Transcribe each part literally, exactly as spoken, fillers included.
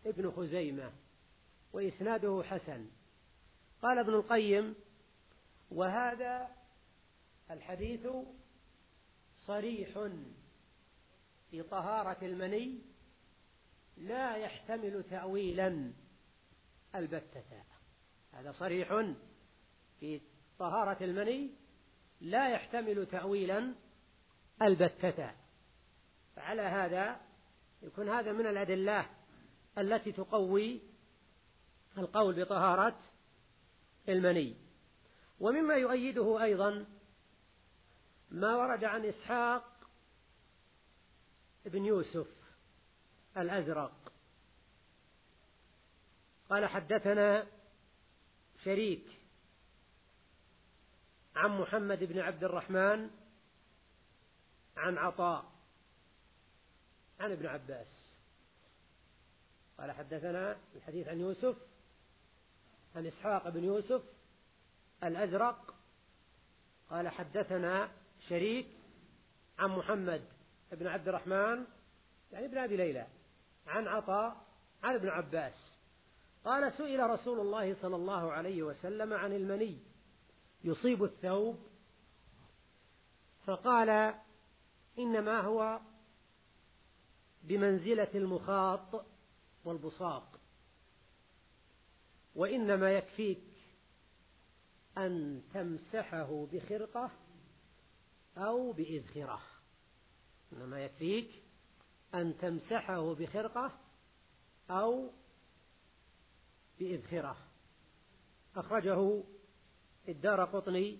ابن خزيمة وإسناده حسن. قال ابن القيم: وهذا الحديث صريح في طهارة المني لا يحتمل تأويلا البتة. هذا صريح في طهارة المني لا يحتمل تأويلا البتة. فعلى هذا يكون هذا من الأدلة التي تقوي القول بطهارة المني. ومما يؤيده أيضا ما ورد عن إسحاق بن يوسف الأزرق قال: حدثنا شريك عن محمد بن عبد الرحمن عن عطاء عن ابن عباس. قال: حدثنا الحديث عن يوسف عن إسحاق بن يوسف الأزرق قال: حدثنا شريك عن محمد بن عبد الرحمن يعني ابن أبي ليلى عن عطاء عن ابن عباس قال: سئل رسول الله صلى الله عليه وسلم عن المني يصيب الثوب، فقال: إنما هو بمنزلة المخاط والبصاق، وإنما يكفيك أن تمسحه بخرقة أو بإذخرة. إنما يكفيك أن تمسحه بخرقة أو بإذخرة. أخرجه الدارقطني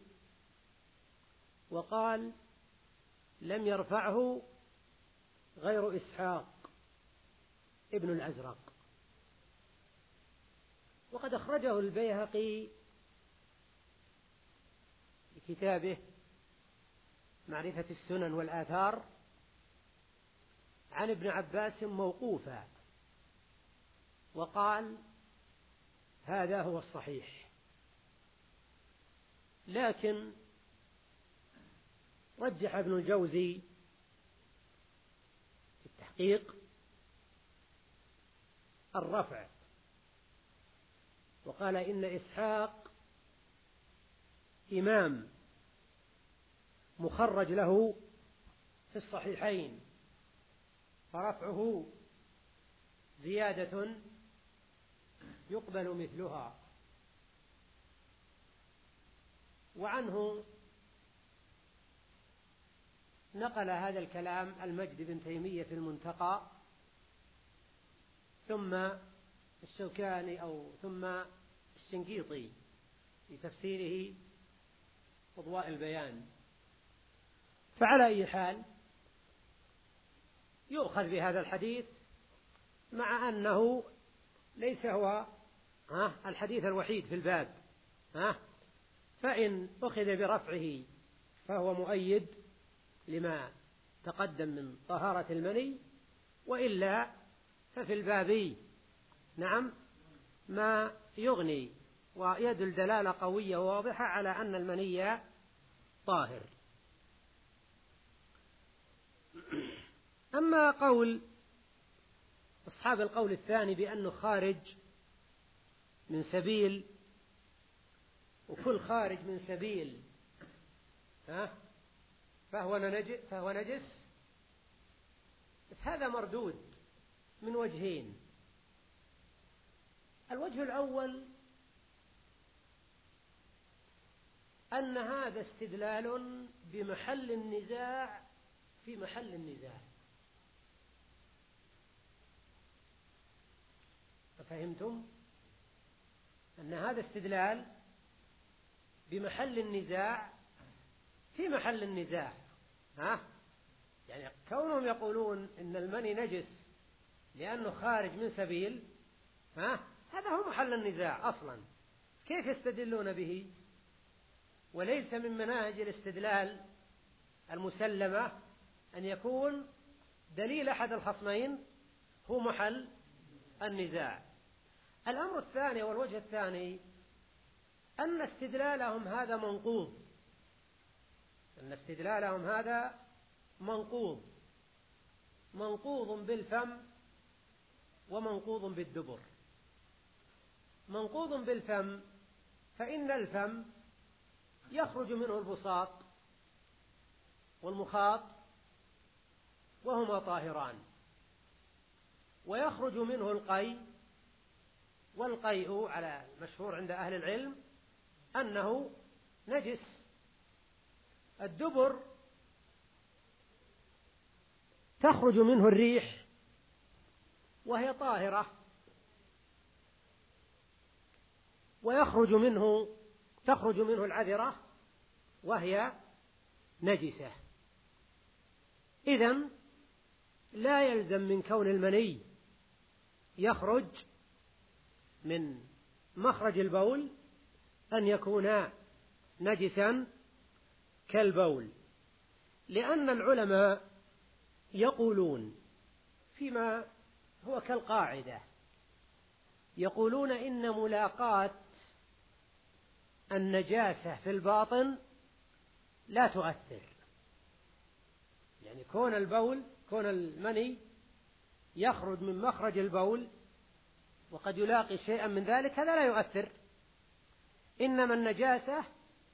وقال: لم يرفعه غير إسحاق ابن الأزرق. وقد أخرجه البيهقي في كتابه معرفة السنن والآثار عن ابن عباس موقوفا، وقال: هذا هو الصحيح. لكن رجح ابن الجوزي في التحقيق الرفع، وقال: إن إسحاق إمام مخرج له في الصحيحين، فرفعه زيادة يقبل مثلها. وعنه نقل هذا الكلام المجد بن تيمية في المنتقى، ثم الشوكاني أو ثم الشنقيطي في تفسيره أضواء البيان. فعلى أي حال يؤخذ بهذا الحديث، مع أنه ليس هو الحديث الوحيد في الباب، فإن أخذ برفعه فهو مؤيد لما تقدم من طهارة المني، وإلا ففي الباب نعم ما يغني ويدل دلالة قوية واضحة على أن المني طاهر. أما قول أصحاب القول الثاني بأنه خارج من سبيل، وكل خارج من سبيل ها فهو نجس, فهو نجس هذا مردود من وجهين. الوجه الأول أن هذا استدلال بمحل النزاع في محل النزاع. فهمتم أن هذا استدلال بمحل النزاع في محل النزاع، ها يعني كونهم يقولون إن المني نجس لأنه خارج من سبيل، ها هذا هو محل النزاع أصلا. كيف يستدلون به؟ وليس من مناهج الاستدلال المسلمة أن يكون دليل أحد الخصمين هو محل النزاع. الأمر الثاني والوجه الثاني أن استدلالهم هذا منقوض، أن استدلالهم هذا منقوض منقوض بالفم ومنقوض بالدبر. منقوض بالفم فإن الفم يخرج منه البصاق والمخاط وهما طاهران، ويخرج منه القيء، والقيء على المشهور عند أهل العلم أنه نجس. الدبر تخرج منه الريح وهي طاهرة، ويخرج منه تخرج منه العذرة وهي نجسة. إذن لا يلزم من كون المني يخرج من مخرج البول أن يكون نجسا كالبول، لأن العلماء يقولون فيما هو كالقاعدة، يقولون إن ملاقاة النجاسة في الباطن لا تؤثر. يعني كون البول كون المني يخرج من مخرج البول وقد يلاقي شيئا من ذلك هذا لا يؤثر، إنما النجاسة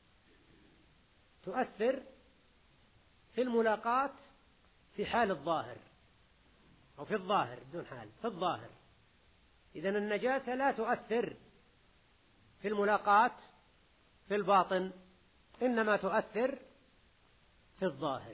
تؤثر في الملاقاة في حال الظاهر أو في الظاهر بدون حال في الظاهر. إذن النجاسة لا تؤثر في الملاقاة في الباطن، إنما تؤثر في الظاهر.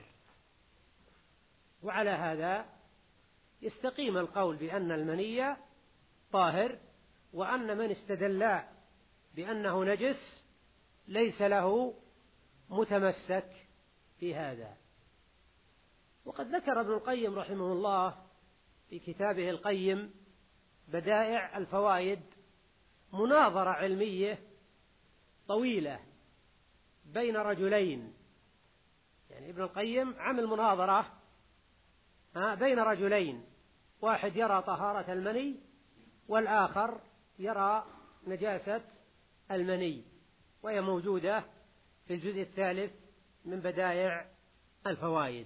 وعلى هذا يستقيم القول بأن المني طاهر، وأن من استدل بأنه نجس ليس له متمسك في هذا. وقد ذكر ابن القيم رحمه الله في كتابه القيم بدائع الفوائد مناظرة علمية طويلة بين رجلين. يعني ابن القيم عمل مناظرة بين رجلين، واحد يرى طهارة المني والآخر يرى نجاسة المني، وهي موجودة في الجزء الثالث من بدائع الفوائد.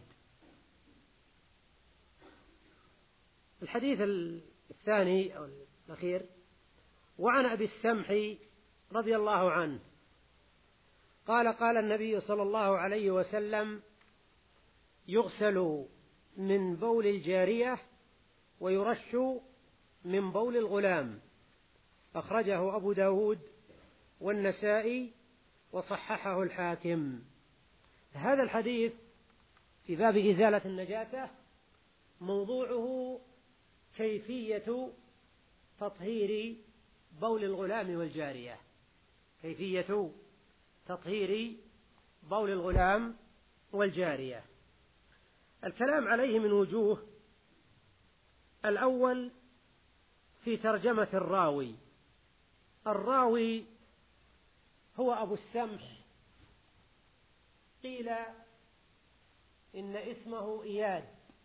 الحديث الثاني أو الأخير: وعن أبي السمح رضي الله عنه قال: قال النبي صلى الله عليه وسلم: يغسل من بول الجارية ويرش من بول الغلام. أخرجه أبو داود والنسائي وصححه الحاكم. هذا الحديث في باب إزالة النجاسة موضوعه كيفية تطهير بول الغلام والجارية، كيفية تطهير بول الغلام والجارية. الكلام عليه من وجوه: الأول في ترجمة الراوي. الراوي هو أبو السمح، قيل إن اسمه إياد،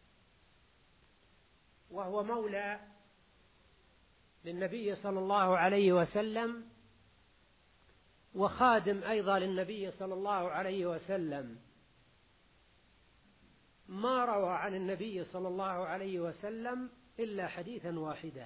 وهو مولى للنبي صلى الله عليه وسلم وخادم أيضا للنبي صلى الله عليه وسلم. ما روى عن النبي صلى الله عليه وسلم إلا حديثا واحدا،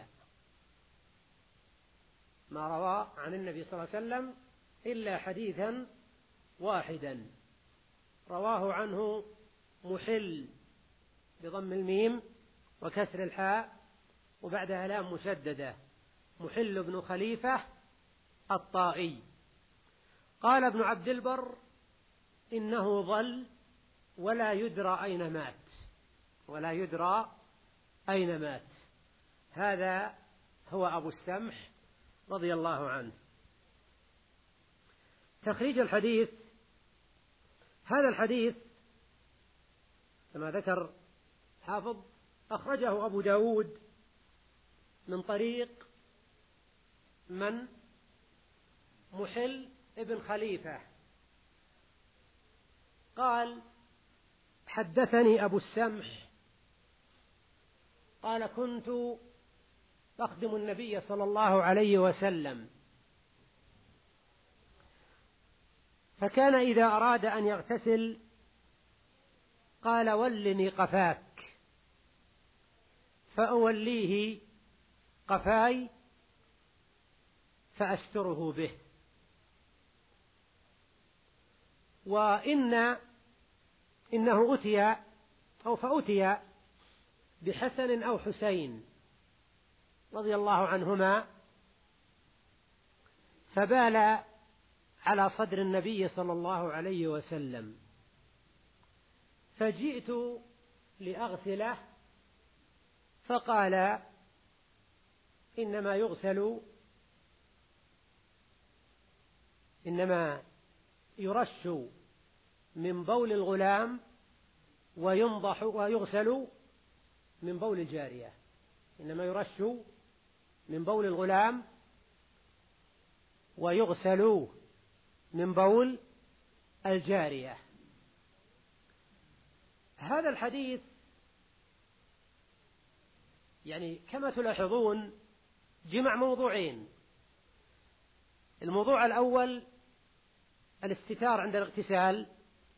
ما روى عن النبي صلى الله عليه وسلم إلا حديثا واحدا رواه عنه محل بضم الميم وكسر الحاء وبعدها لام مشددة، محل بن خليفة الطائي. قال ابن عبد البر: إنه ظل ولا يدرى أين مات، ولا يدرى أين مات. هذا هو أبو السمح رضي الله عنه. تخريج الحديث: هذا الحديث كما ذكر حافظ أخرجه أبو داود من طريق من؟ محل ابن خليفة. قال: حدثني أبو السمح قال: كنت أخدم النبي صلى الله عليه وسلم، فكان إذا أراد أن يغتسل قال: ولني قفاك، فأوليه قفاي فأستره به. وإن إنه أتي أو فأتي بحسن أو حسين رضي الله عنهما فبال على صدر النبي صلى الله عليه وسلم، فجئت لأغسله فقال إنما يغسل إنما يرش من بول الغلام وينضح ويغسل من بول الجارية. إنما يرش من بول الغلام ويغسل من بول الجارية. هذا الحديث يعني كما تلاحظون جمع موضوعين. الموضوع الأول الاستتار عند الاغتسال،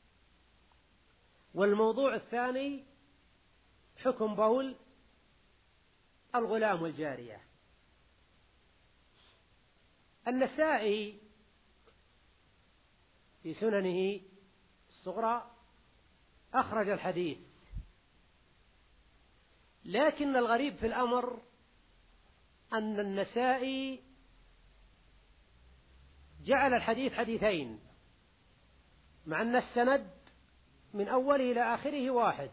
والموضوع الثاني حكم بول الغلام والجارية. النسائي في سننه الصغرى أخرج الحديث، لكن الغريب في الأمر أن النسائي جعل الحديث حديثين، مع أن السند من أوله إلى آخره واحد،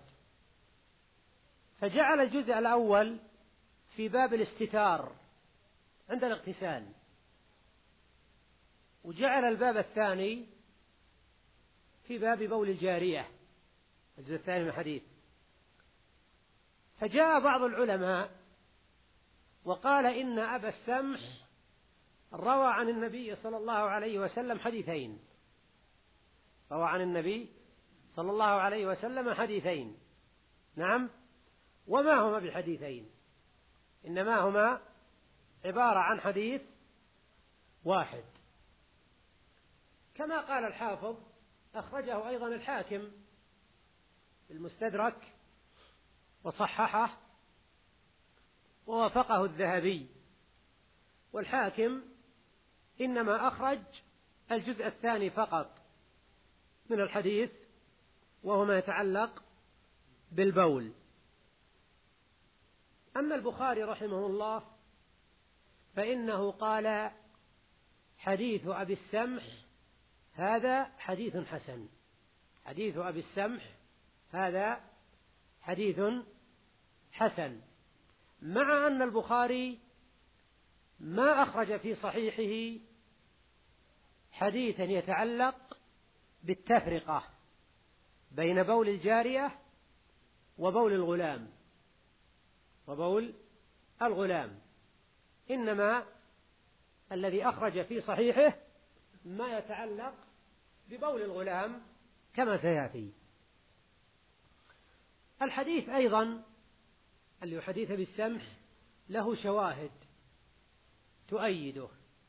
فجعل الجزء الأول في باب الاستتار عند الاغتسال، وجعل الباب الثاني في باب بول الجارية الجزء الثاني من الحديث. فجاء بعض العلماء وقال إن أبا السمح روى عن النبي صلى الله عليه وسلم حديثين، روى عن النبي صلى الله عليه وسلم حديثين. نعم، وما هما بحديثين، إنما هما عبارة عن حديث واحد، كما قال الحافظ أخرجه أيضا الحاكم المستدرك وصححه ووافقه الذهبي. والحاكم إنما أخرج الجزء الثاني فقط من الحديث، وهو ما يتعلق بالبول. أما البخاري رحمه الله فإنه قال حديث أبي السمح هذا حديث حسن. حديث أبي السمح هذا حديث حسن، مع أن البخاري ما أخرج في صحيحه حديثا يتعلق بالتفرقة بين بول الجارية وبول الغلام وبول الغلام، إنما الذي أخرج في صحيحه ما يتعلق ببول الغلام كما سيأتي. الحديث أيضا اللي حديث بالسمح له شواهد تؤيده.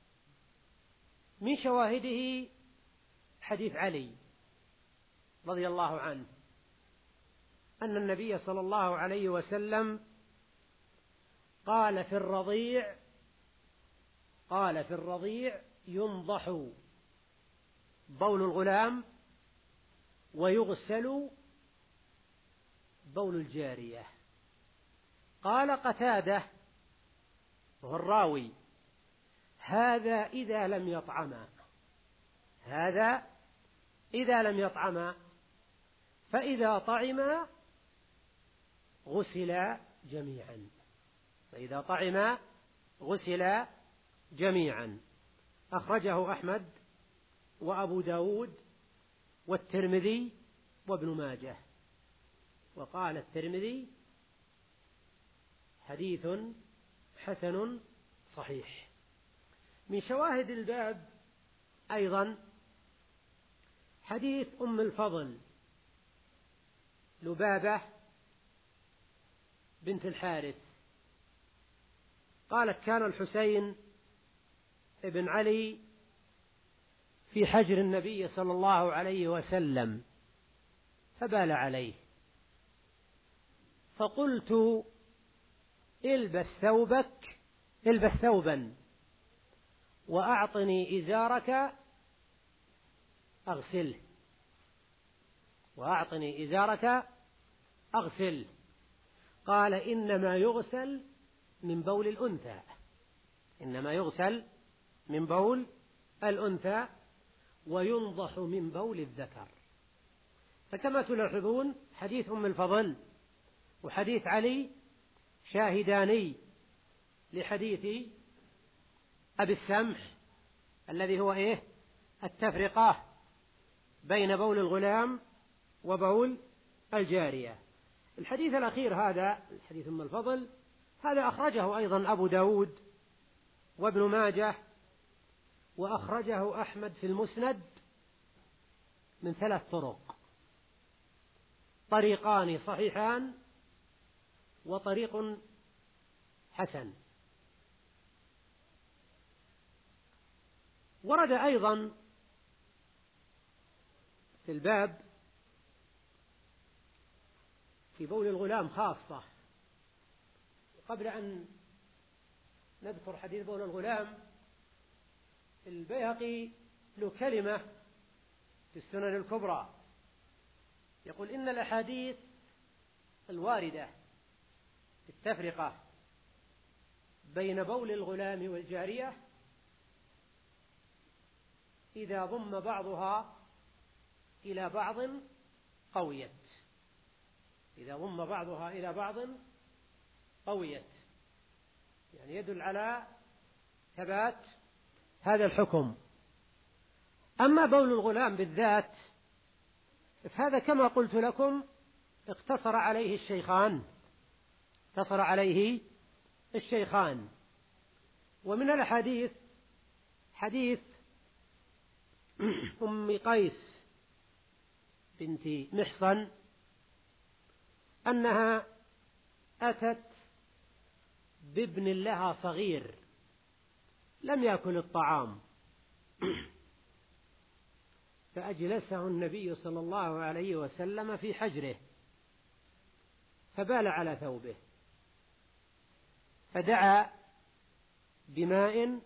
من شواهده حديث علي رضي الله عنه أن النبي صلى الله عليه وسلم قال في الرضيع قال في الرضيع ينضح بول الغلام ويغسل بول الجارية. قال قتادة وهو الراوي هذا إذا لم يطعما، هذا إذا لم يطعما، فإذا طعما غسلا جميعا، فإذا طعما غسلا جميعا. أخرجه أحمد وأبو داود والترمذي وابن ماجه. وقال الترمذي حديث حسن صحيح. من شواهد الباب أيضا حديث أم الفضل لبابة بنت الحارث قالت كان الحسين ابن علي في حجر النبي صلى الله عليه وسلم فبال عليه، فقلت البس ثوبك البس ثوبا وأعطني إزارك أغسله، وأعطني إزارك أغسله. قال إنما يغسل من بول الأنثى، إنما يغسل من بول الأنثى وينضح من بول الذكر. فكما تلاحظون حديث أم الفضل وحديث علي شاهداني لحديث أبي السمح الذي هو إيه؟ التفرقة بين بول الغلام وبول الجارية. الحديث الأخير هذا الحديث أم الفضل هذا أخرجه أيضا أبو داود وابن ماجه، وأخرجه أحمد في المسند من ثلاث طرق، طريقان صحيحان وطريق حسن. ورد أيضا في الباب في بول الغلام خاصة. قبل أن نذكر حديث بول الغلام، البيهقي له كلمة في السنن الكبرى يقول إن الأحاديث الواردة في التفرقة بين بول الغلام والجارية إذا ضم بعضها إلى بعض قويت، إذا ضم بعضها إلى بعض قويت، يعني يدل على ثبات هذا الحكم. أما بول الغلام بالذات فهذا كما قلت لكم اقتصر عليه الشيخان، اقتصر عليه الشيخان. ومن الحديث حديث أم قيس بنت محصن أنها أتت بابن لها صغير لم يأكل الطعام، فأجلسه النبي صلى الله عليه وسلم في حجره فبال على ثوبه، فدعا بماء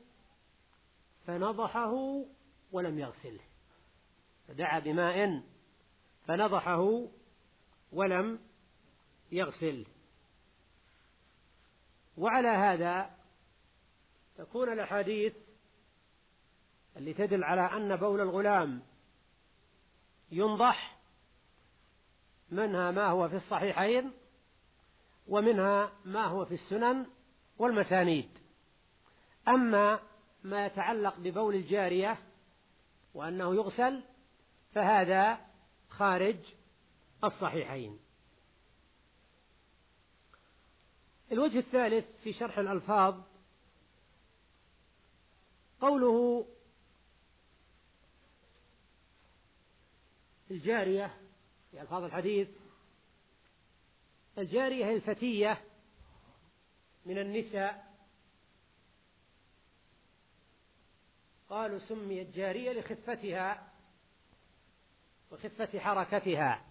فنضحه ولم يغسله، فدعا بماء فنضحه ولم يغسله. وعلى هذا تكون الأحاديث اللي تدل على أن بول الغلام ينضح منها ما هو في الصحيحين ومنها ما هو في السنن والمسانيد. أما ما يتعلق ببول الجارية وأنه يغسل فهذا خارج الصحيحين. الوجه الثالث في شرح الألفاظ قوله الجارية في ألفاظ الحديث، الجارية هي الفتية من النساء، قالوا سميت جارية لخفتها وخفة حركتها.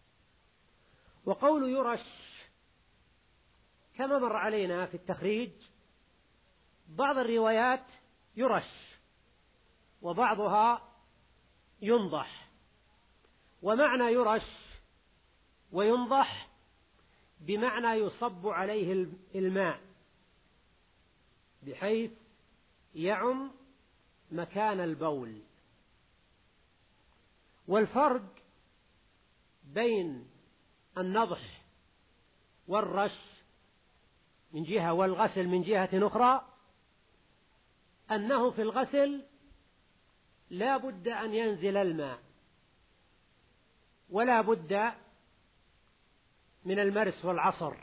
وقول يرش كما مر علينا في التخريج بعض الروايات يرش وبعضها ينضح، ومعنى يرش وينضح بمعنى يصب عليه الماء بحيث يعم مكان البول. والفرق بين النضح والرش من جهة والغسل من جهة أخرى أنه في الغسل لا بد أن ينزل الماء ولا بد من المرس والعصر،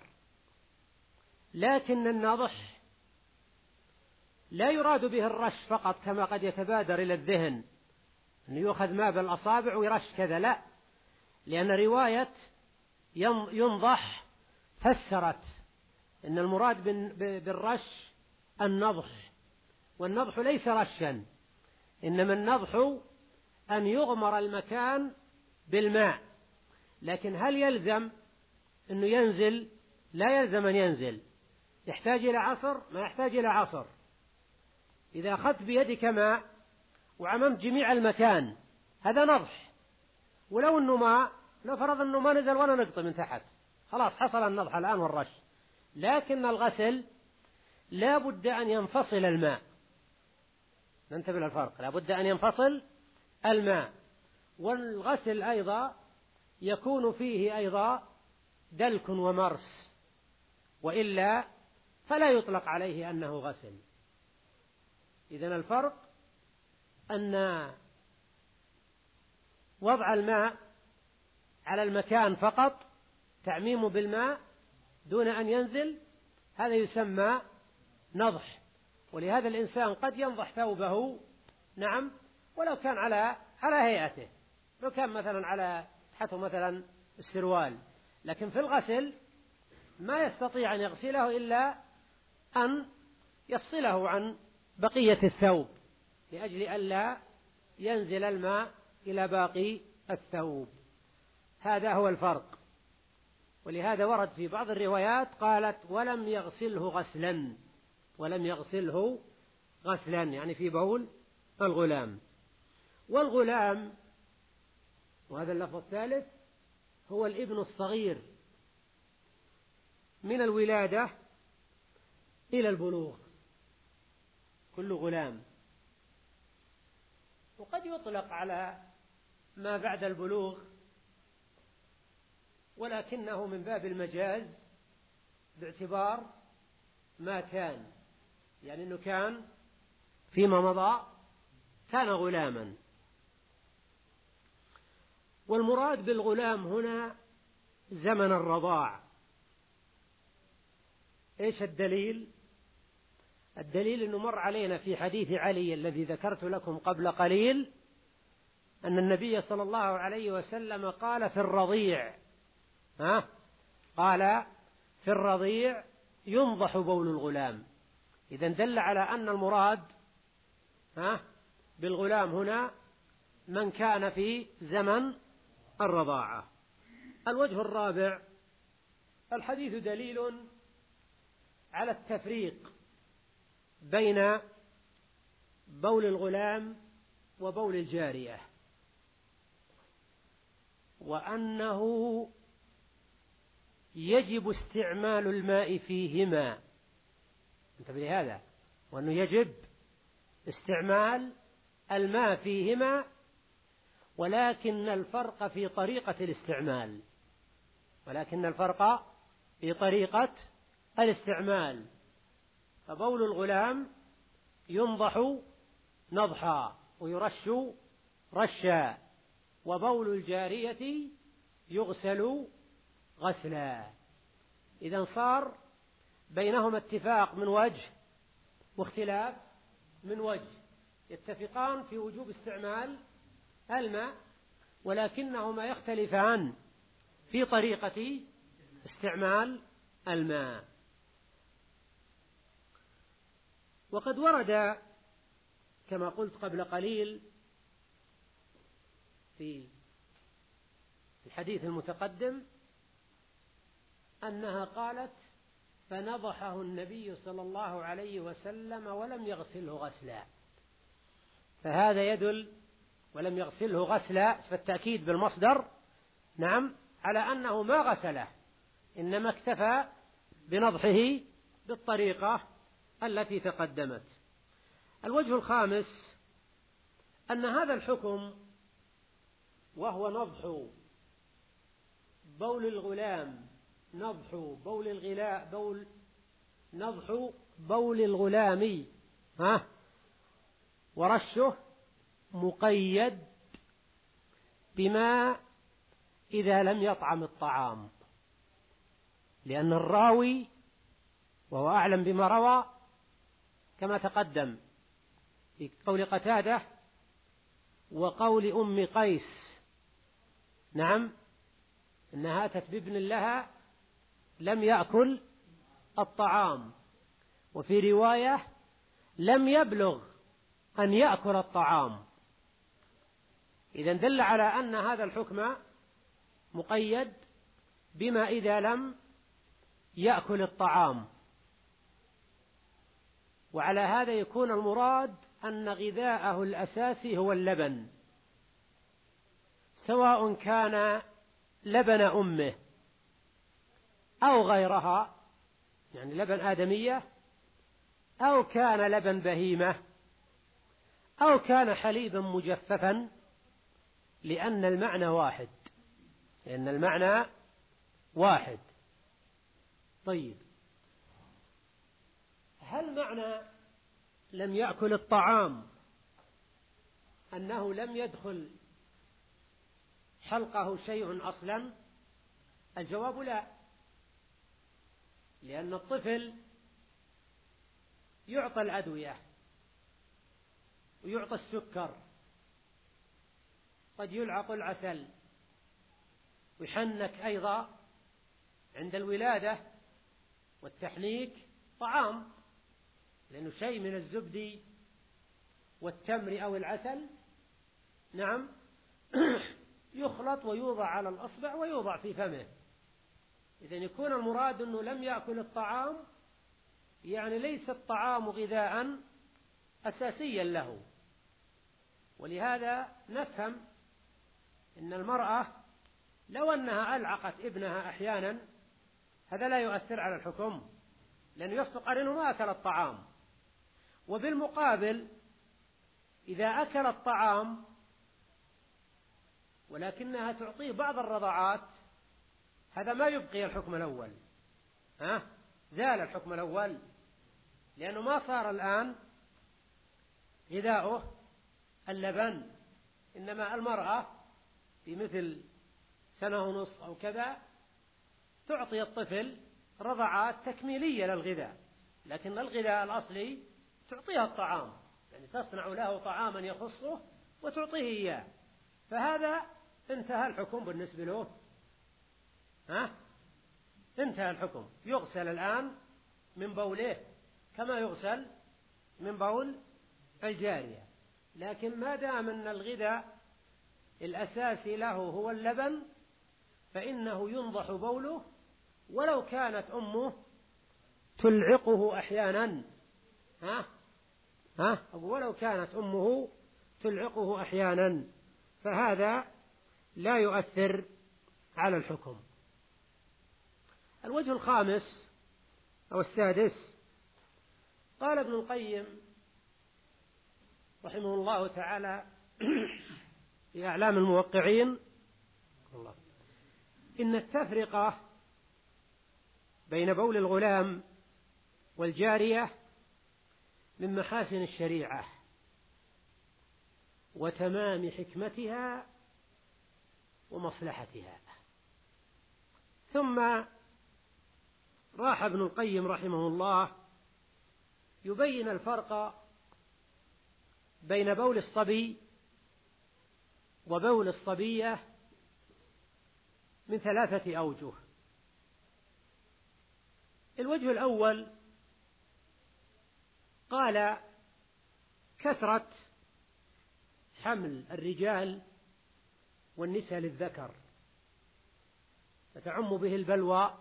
لكن النضح لا يراد به الرش فقط كما قد يتبادر إلى الذهن أنه يؤخذ ماء بالأصابع ويرش كذا، لا، لأن رواية ينضح فسرت أن المراد بالرش النضح، والنضح ليس رشا، إنما النضح أن يغمر المكان بالماء. لكن هل يلزم أنه ينزل؟ لا يلزم أن ينزل، يحتاج إلى عصر؟ ما يحتاج إلى عصر. إذا أخذت بيدك ماء وعممت جميع المكان هذا نضح، ولو أنه ماء، لو فرض أنه ما نزل ولا نقطة من تحت خلاص حصل النضح الآن والرش. لكن الغسل لا بد أن ينفصل الماء، ننتبه للفرق، لا بد أن ينفصل الماء. والغسل أيضا يكون فيه أيضا دلك ومرس، وإلا فلا يطلق عليه أنه غسل. إذن الفرق أن وضع الماء على المكان فقط، تعميمه بالماء دون أن ينزل، هذا يسمى نضح. ولهذا الإنسان قد ينضح ثوبه، نعم، ولو كان على على هيئته، لو كان مثلا على تحته مثلا السروال، لكن في الغسل ما يستطيع أن يغسله إلا أن يفصله عن بقية الثوب لأجل ألا ينزل الماء إلى باقي الثوب. هذا هو الفرق. ولهذا ورد في بعض الروايات قالت ولم يغسله غسلا، ولم يغسله غسلا يعني في بول الغلام. والغلام، وهذا اللفظ الثالث، هو الابن الصغير من الولادة إلى البلوغ، كل غلام. وقد يطلق على ما بعد البلوغ، ولكنه من باب المجاز باعتبار ما كان، يعني أنه كان فيما مضى كان غلاما. والمراد بالغلام هنا زمن الرضاع. إيش الدليل؟ الدليل أنه مر علينا في حديث علي الذي ذكرت لكم قبل قليل أن النبي صلى الله عليه وسلم قال في الرضيع، ها؟ قال في الرضيع ينضح بول الغلام. إذن دل على أن المراد ها بالغلام هنا من كان في زمن الرضاعة. الوجه الرابع، الحديث دليل على التفريق بين بول الغلام وبول الجارية، وأنه يجب استعمال الماء فيهما. انتبه لهذا، وأنه يجب استعمال الماء فيهما، ولكن الفرق في طريقة الاستعمال، ولكن الفرق في طريقة الاستعمال. فبول الغلام ينضح نضحا ويرش رشا، وبول الجارية يغسل غسلا. إذن صار بينهما اتفاق من وجه واختلاف من وجه، يتفقان في وجوب استعمال الماء، ولكنهما يختلفان في طريقة استعمال الماء. وقد ورد كما قلت قبل قليل في الحديث المتقدم أنها قالت فنضحه النبي صلى الله عليه وسلم ولم يغسله غسلا، فهذا يدل ولم يغسله غسلا فالتأكيد بالمصدر، نعم، على أنه ما غسله، إنما اكتفى بنضحه بالطريقة التي تقدمت. الوجه الخامس أن هذا الحكم وهو نضح بول الغلام، نضح بول الغلاء بول نضح بول الغلام ها ورشه، مقيد بما إذا لم يطعم الطعام، لأن الراوي وهو أعلم بما روى كما تقدم في قول قتادة وقول أم قيس، نعم، إنها أتت بابن لها لم يأكل الطعام، وفي رواية لم يبلغ أن يأكل الطعام. إذن دل على أن هذا الحكم مقيد بما إذا لم يأكل الطعام. وعلى هذا يكون المراد أن غذاءه الأساسي هو اللبن، سواء كان لبن أمه أو غيرها، يعني لبن آدمية، أو كان لبن بهيمة، أو كان حليبا مجففا، لأن المعنى واحد، لأن المعنى واحد. طيب، هل معنى لم يأكل الطعام أنه لم يدخل حلقه شيء أصلا؟ الجواب لا، لأن الطفل يعطى الأدوية ويعطى السكر، قد يلعق العسل ويحنك أيضا عند الولادة والتحنيك طعام، لأنه شيء من الزبد والتمر أو العسل، نعم، يخلط ويوضع على الأصبع ويوضع في فمه. إذن يكون المراد أنه لم يأكل الطعام، يعني ليس الطعام غذاء أساسيا له. ولهذا نفهم أن المرأة لو أنها ألعقت ابنها أحيانا هذا لا يؤثر على الحكم، لأنه يصدق أنه ما أكل الطعام. وبالمقابل إذا أكل الطعام ولكنها تعطيه بعض الرضعات، هذا ما يبقي الحكم الأول، ها؟ زال الحكم الأول، لأنه ما صار الآن غذاؤه اللبن، إنما المرأة في مثل سنة ونصف أو كذا تعطي الطفل رضعات تكميلية للغذاء، لكن الغذاء الأصلي تعطيها الطعام، يعني تصنع له طعاما يخصه وتعطيه إياه، فهذا انتهى الحكم بالنسبة له، ها؟ انتهى الحكم، يغسل الآن من بوله كما يغسل من بول الجارية. لكن ما دام أن الغذاء الأساسي له هو اللبن فإنه ينضح بوله ولو كانت أمه تلعقه أحيانا، ها؟ ها؟ ولو كانت أمه تلعقه أحيانا، فهذا لا يؤثر على الحكم. الوجه الخامس أو السادس، قال ابن القيم رحمه الله تعالى في أعلام الموقعين: إن التفرقة بين بول الغلام والجارية من محاسن الشريعة وتمام حكمتها ومصلحتها. ثم راح ابن القيم رحمه الله يبين الفرق بين بول الصبي وبول الصبية من ثلاثة أوجه. الوجه الأول قال: كثرة حمل الرجال والنساء للذكر فتعم به البلوى،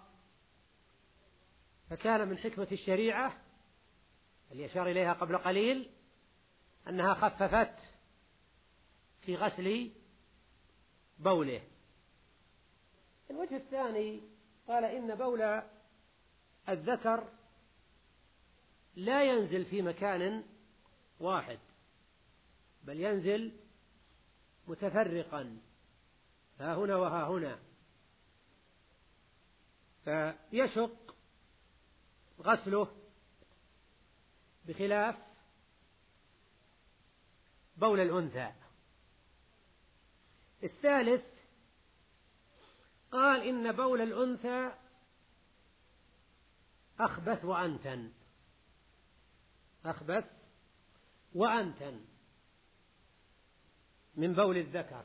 فكان من حكمة الشريعة اللي أشار إليها قبل قليل أنها خففت في غسل بوله. الوجه الثاني قال: إن بول الذكر لا ينزل في مكان واحد، بل ينزل متفرقا ها هنا وها هنا، فيشق غسله بخلاف بول الأنثى. الثالث قال: إن بول الأنثى أخبث وأنتن، أخبث وأنتن من بول الذكر.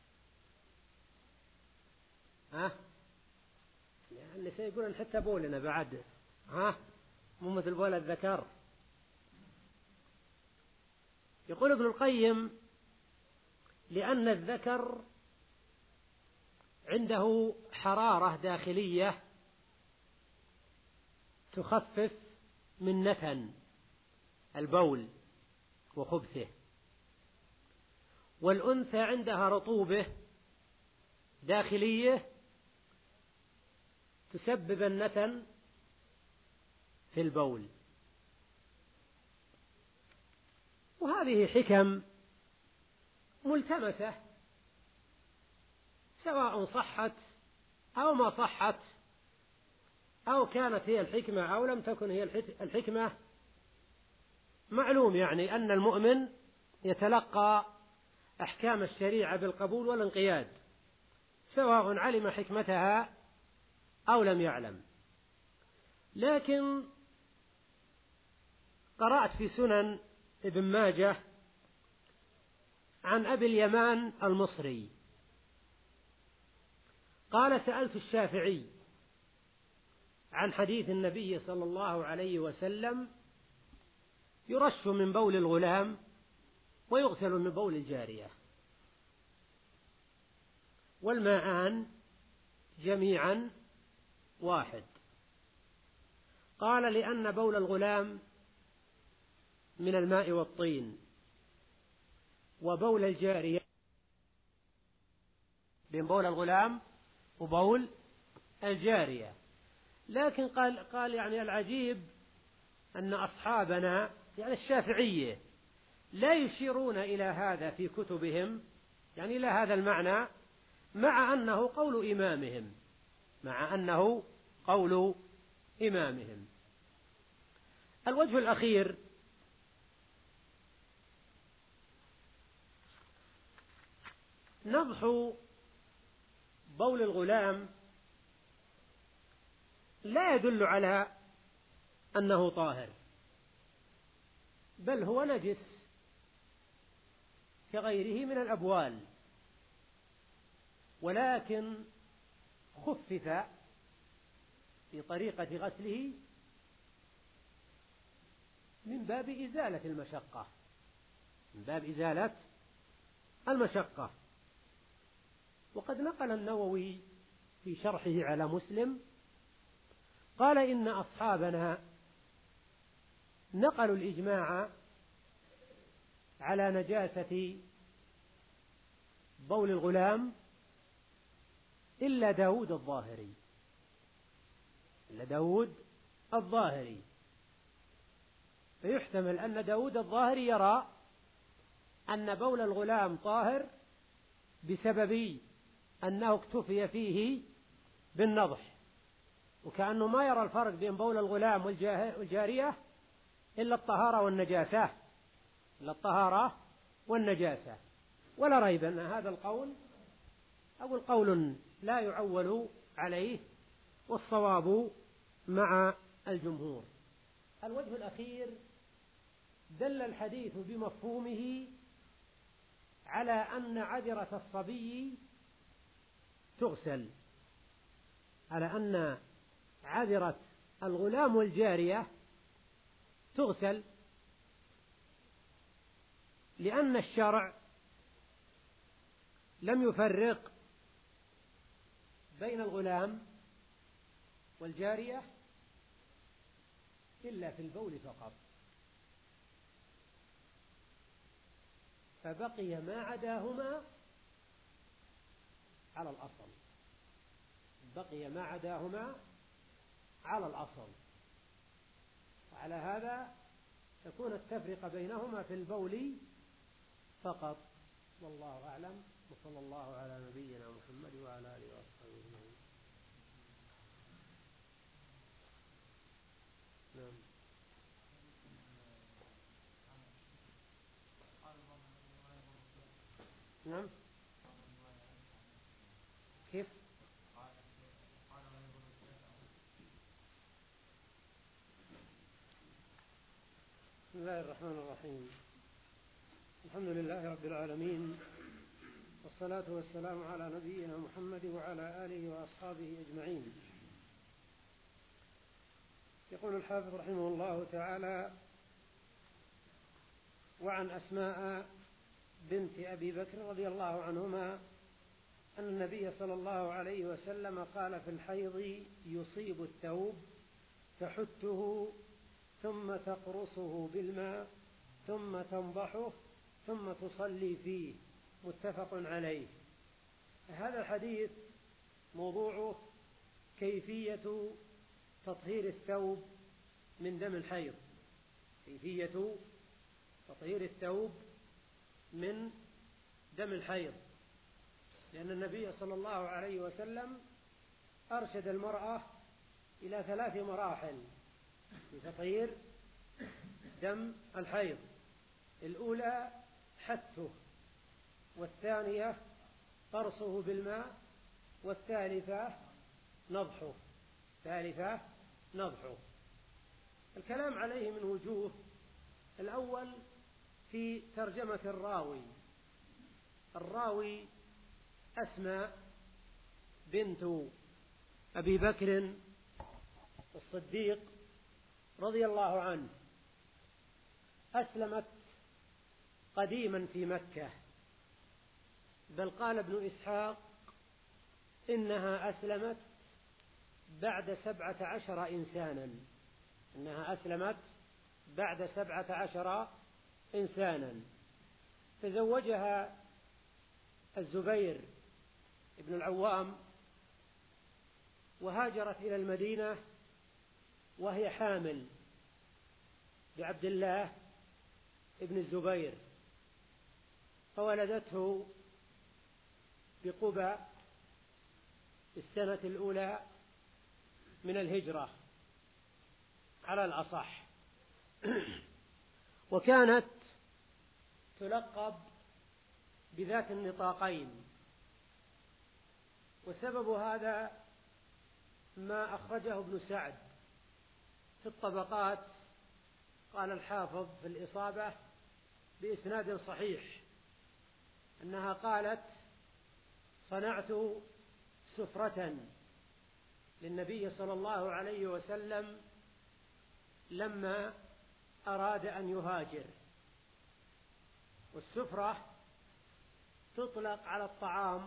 ها؟ يعني سيقولون حتى بولنا بعد، ها؟ مو مثل بول الذكر. يقول ابن القيم: لأن الذكر عنده حرارة داخلية تخفف من نتن البول وخبثه. والأنثى عندها رطوبة داخلية تسبب النتن في البول. وهذه حكم ملتمسة سواء صحت أو ما صحت، أو كانت هي الحكمة أو لم تكن هي الحكمة. معلوم يعني أن المؤمن يتلقى أحكام الشريعة بالقبول والانقياد، سواء علم حكمتها أو لم يعلم. لكن قرأت في سنن ابن ماجه عن أبي اليمان المصري قال: سألت الشافعي عن حديث النبي صلى الله عليه وسلم: يرش من بول الغلام ويغسل من بول الجارية، والماءان جميعا واحد. قال: لأن بول الغلام من الماء والطين، وبول الجارية بين بول الغلام وبول الجارية. لكن قال قال يعني العجيب أن أصحابنا يعني الشافعية لا يشيرون إلى هذا في كتبهم، يعني إلى هذا المعنى، مع أنه قول إمامهم مع أنه قول إمامهم. الوجه الأخير: نضح بول الغلام لا يدل على أنه طاهر، بل هو نجس كغيره من الأبوال، ولكن خفف في طريقة غسله من باب إزالة المشقة من باب إزالة المشقة. وقد نقل النووي في شرحه على مسلم قال: إن أصحابنا نقلوا الإجماع على نجاسة بول الغلام إلا داود الظاهري إلا داود الظاهري فيحتمل أن داود الظاهري يرى أن بول الغلام طاهر بسبب أنه اكتفي فيه بالنضح، وكأنه ما يرى الفرق بين بول الغلام والجارية إلا الطهارة والنجاسة إلا الطهارة والنجاسة. ولا ريب أن هذا القول أو القول لا يعول عليه، والصواب مع الجمهور. الوجه الأخير: دل الحديث بمفهومه على أن عذرة الصبي تغسل، على أن عذرة الغلام والجارية تغسل، لأن الشرع لم يفرق بين الغلام والجارية إلا في البول فقط، فبقي ما عداهما على الأصل بقي ما عداهما على الأصل وعلى هذا تكون التفرقة بينهما في البول فقط. والله أعلم، وصلى الله على نبينا محمد وعلى آله وصحبه أجمعين. نعم. نعم. كيف؟ بسم الله الرحمن الرحيم. الحمد لله رب العالمين، والصلاة والسلام على نبينا محمد وعلى آله وأصحابه أجمعين. يقول الحافظ رحمه الله تعالى: وعن أسماء بنت أبي بكر رضي الله عنهما أن النبي صلى الله عليه وسلم قال في الحيض: يصيب الثوب تحته ثم تقرصه بالماء ثم تنضحه ثم تصلي فيه، متفق عليه. هذا الحديث موضوعه كيفية تطهير الثوب من دم الحيض، كيفية تطهير الثوب من دم الحيض، لأن النبي صلى الله عليه وسلم أرشد المرأة إلى ثلاث مراحل في تطهير دم الحيض. الأولى حته، والثانية قرصه بالماء، والثالثة نضحه ثالثة نضحه. الكلام عليه من وجوه. الأول في ترجمة الراوي. الراوي أسماء بنت أبي بكر الصديق رضي الله عنه، أسلمت قديما في مكة، بل قال ابن إسحاق إنها أسلمت بعد سبعة عشر إنسانا إنها أسلمت بعد سبعة عشر إنسانا. تزوجها الزبير ابن العوام، وهاجرت إلى المدينة وهي حامل بعبد الله ابن الزبير، فولدته بقبى في السنة الأولى من الهجرة على الأصح. وكانت تلقب بذات النطاقين، وسبب هذا ما أخرجه ابن سعد في الطبقات، قال الحافظ في الإصابة بإسناد صحيح أنها قالت: صنعت سفرة للنبي صلى الله عليه وسلم لما أراد أن يهاجر. والسفرة تطلق على الطعام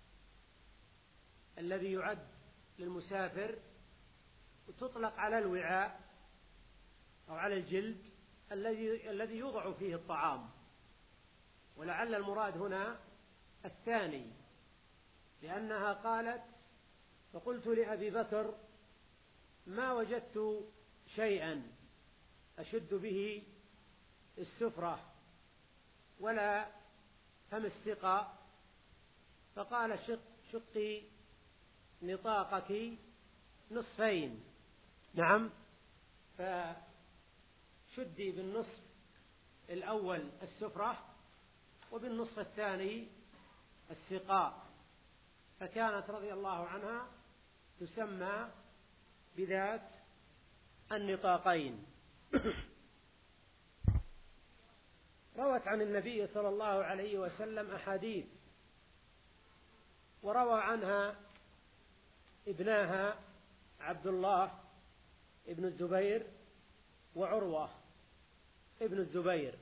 الذي يعد للمسافر، وتطلق على الوعاء أو على الجلد الذي الذي يوضع فيه الطعام، ولعل المراد هنا الثاني، لأنها قالت: فقلت لأبي بكر ما وجدت شيئا أشد به السفرة ولا فم السقاء، فقال: شق شقي نطاقك نصفين. نعم، فشدي بالنصف الأول السفرة وبالنصف الثاني السقاء، فكانت رضي الله عنها تسمى بذات النطاقين. روت عن النبي صلى الله عليه وسلم أحاديث، وروى عنها ابناها عبد الله ابن الزبير وعروة ابن الزبير،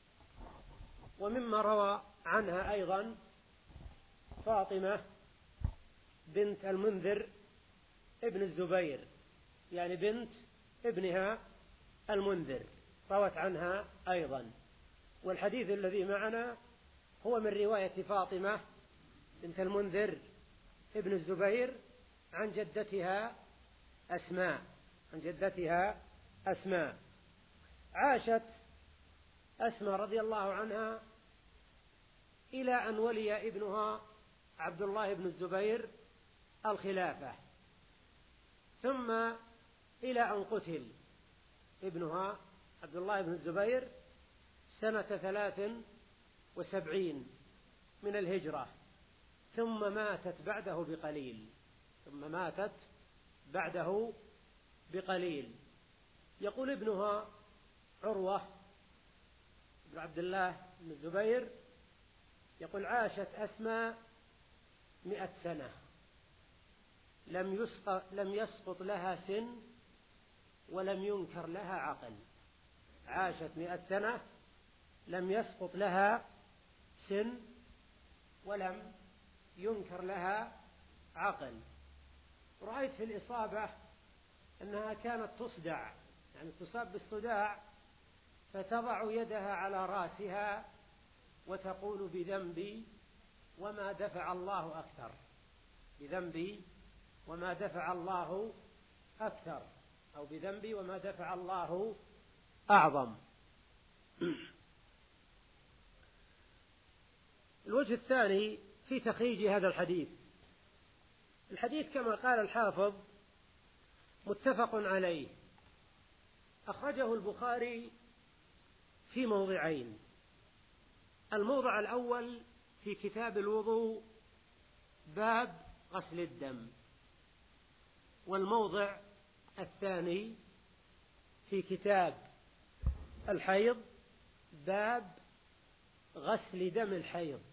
ومما روى عنها أيضا فاطمة بنت المنذر ابن الزبير، يعني بنت ابنها المنذر، روت عنها أيضا. والحديث الذي معنا هو من رواية فاطمة بنت المنذر ابن الزبير عن جدتها أسماء عن جدتها أسماء. عاشت أسماء رضي الله عنها إلى أن ولي ابنها عبد الله بن الزبير الخلافة، ثم إلى أن قتل ابنها عبد الله بن الزبير سنة ثلاث وسبعين من الهجرة، ثم ماتت بعده بقليل ثم ماتت بعده بقليل. يقول ابنها عروة بن عبد الله بن الزبير، يقول: عاشت أسماء مئة سنة لم يسقط, لم يسقط لها سن ولم ينكر لها عقل. عاشت مئة سنة لم يسقط لها سن ولم ينكر لها عقل. رأيت في الإصابة أنها كانت تصدع يعني تصاب بالصداع فتضع يدها على رأسها وتقول بذنبي وما دفع الله أكثر، بذنبي وما دفع الله أكثر، أو بذنبي وما دفع الله أعظم. الوجه الثاني في تخريج هذا الحديث، الحديث كما قال الحافظ متفق عليه، أخرجه البخاري في موضعين، الموضع الأول في كتاب الوضوء باب غسل الدم، والموضع الثاني في كتاب الحيض باب غسل دم الحيض،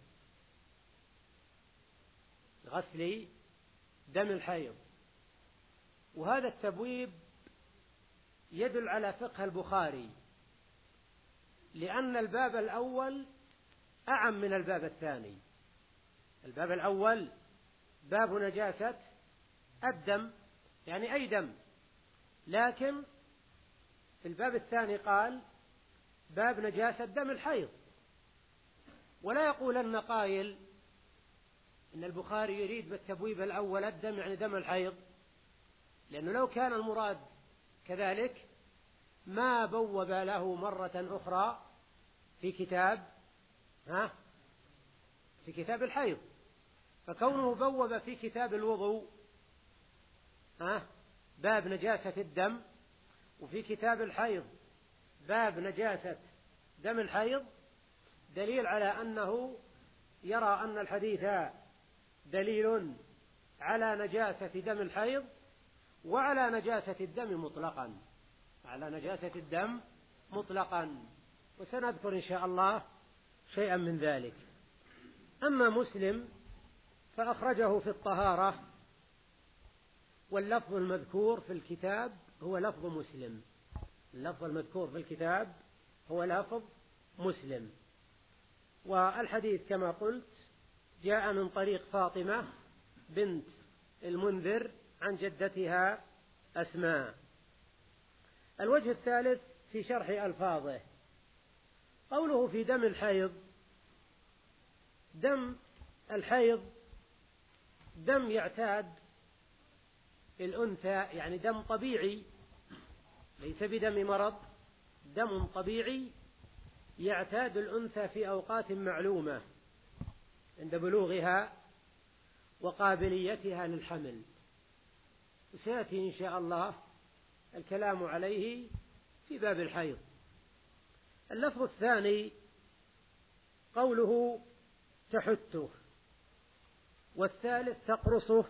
غسل دم الحيض. وهذا التبويب يدل على فقه البخاري، لأن الباب الأول أعم من الباب الثاني. الباب الأول باب نجاسة الدم، يعني أي دم، لكن في الباب الثاني قال باب نجاسة دم الحيض. ولا يقولن قائل إن البخاري يريد بالتبويب الأول الدم يعني دم الحيض، لأنه لو كان المراد كذلك ما بوب له مرة أخرى في كتاب ها في كتاب الحيض. فكونه بوب في كتاب الوضوء ها باب نجاسة الدم، وفي كتاب الحيض باب نجاسة دم الحيض، دليل على أنه يرى أن الحديث دليل على نجاسة دم الحيض وعلى نجاسة الدم مطلقا، على نجاسة الدم مطلقا، وسنذكر إن شاء الله شيئا من ذلك. أما مسلم فأخرجه في الطهارة، واللفظ المذكور في الكتاب هو لفظ مسلم، اللفظ المذكور في الكتاب هو لفظ مسلم. والحديث كما قلت جاء من طريق فاطمة بنت المنذر عن جدتها أسماء. الوجه الثالث في شرح ألفاظه، قوله في دم الحيض، دم الحيض دم يعتاد الأنثى، يعني دم طبيعي ليس بدم مرض، دم طبيعي يعتاد الأنثى في أوقات معلومة عند بلوغها وقابليتها للحمل، وسيأتي إن شاء الله الكلام عليه في باب الحيض. اللفظ الثاني قوله تحته، والثالث تقرصه،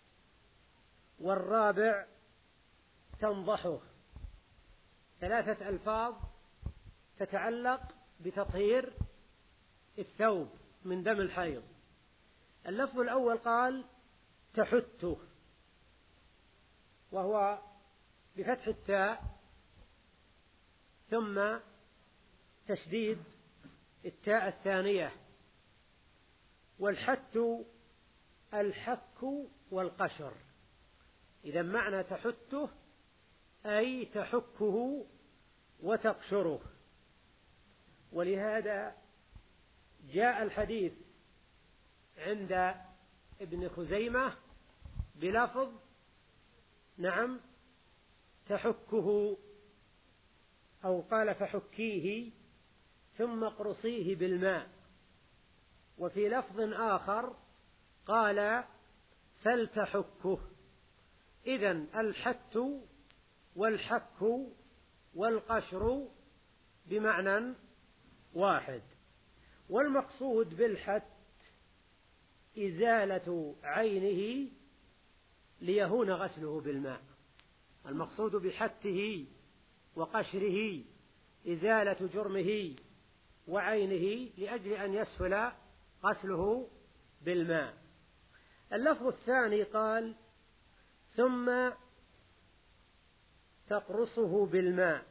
والرابع تنضحه، ثلاثة ألفاظ تتعلق بتطهير الثوب من دم الحيض. اللفظ الأول قال تحته، وهو بفتح التاء ثم تشديد التاء الثانية، والحت الحك والقشر. إذا معنى تحته أي تحكه وتقشره، ولهذا جاء الحديث عند ابن خزيمة بلفظ نعم تحكه، أو قال فحكيه ثم اقرصيه بالماء، وفي لفظ آخر قال فلتحكه. إذن الحت والحك والقشر بمعنى واحد، والمقصود بالحت إزالة عينه ليهون غسله بالماء. المقصود بحته وقشره إزالة جرمه وعينه لأجل أن يسهل غسله بالماء. اللفظ الثاني قال ثم تقرصه بالماء،